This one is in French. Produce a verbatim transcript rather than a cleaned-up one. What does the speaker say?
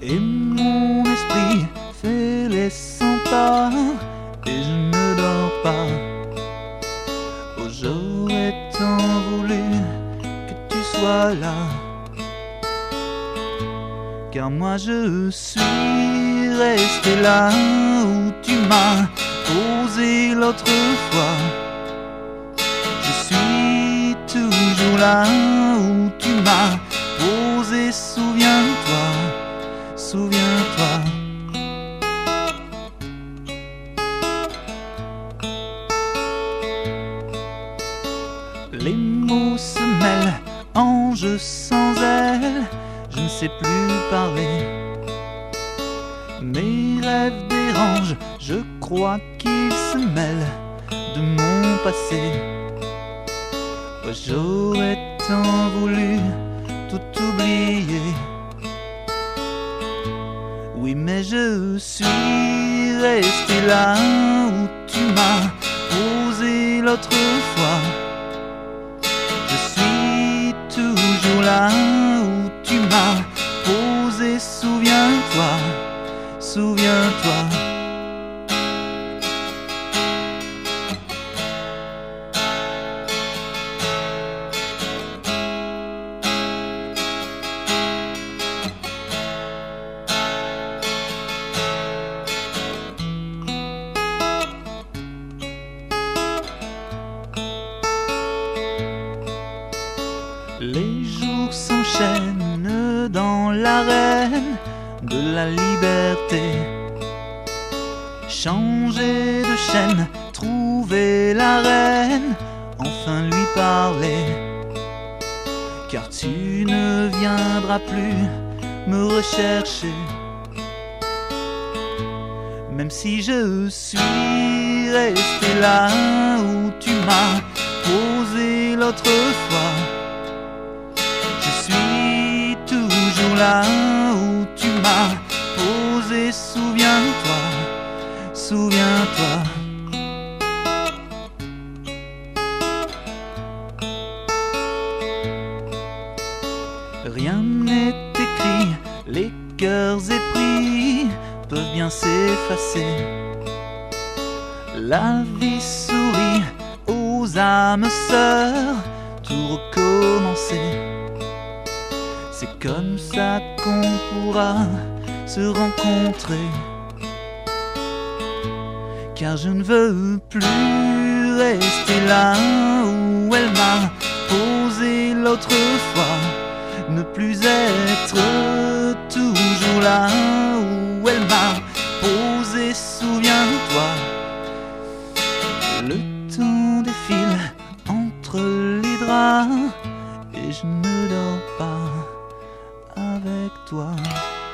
Et mon esprit fait les cent pas et je ne dors pas. Oh, j'aurais tant voulu que tu sois là, car moi je suis resté là où tu m'as posé l'autre fois. Je suis toujours là où tu m'as posé, souviens-toi, souviens-toi. Les mots se mêlent, ange sans ailes, je ne sais plus parler. Mes rêves dérangent, je crois qu'ils se mêlent de mon passé. Oh, j'aurais tant voulu tout oublier. Oui, mais je suis resté là où tu m'as posé l'autre fois. Je suis toujours là où tu m'as posé, souviens-toi, souviens-toi. Les jours s'enchaînent dans l'arène de la liberté. Changer de chaîne, trouver la reine, enfin lui parler. Car tu ne viendras plus me rechercher. Même si je suis resté là où tu m'as posé l'autre fois. Je suis toujours là où tu m'as posé, souviens-toi, souviens-toi. Rien n'est écrit, les cœurs épris peuvent bien s'effacer. La vie sourit aux âmes sœurs, tout recommencer. C'est comme ça qu'on pourra se rencontrer. Car je ne veux plus rester là où elle m'a posé l'autre fois. Ne plus être toujours là où elle m'a posé, souviens-toi. Le temps défile entre les draps et je ne dors pas avec toi.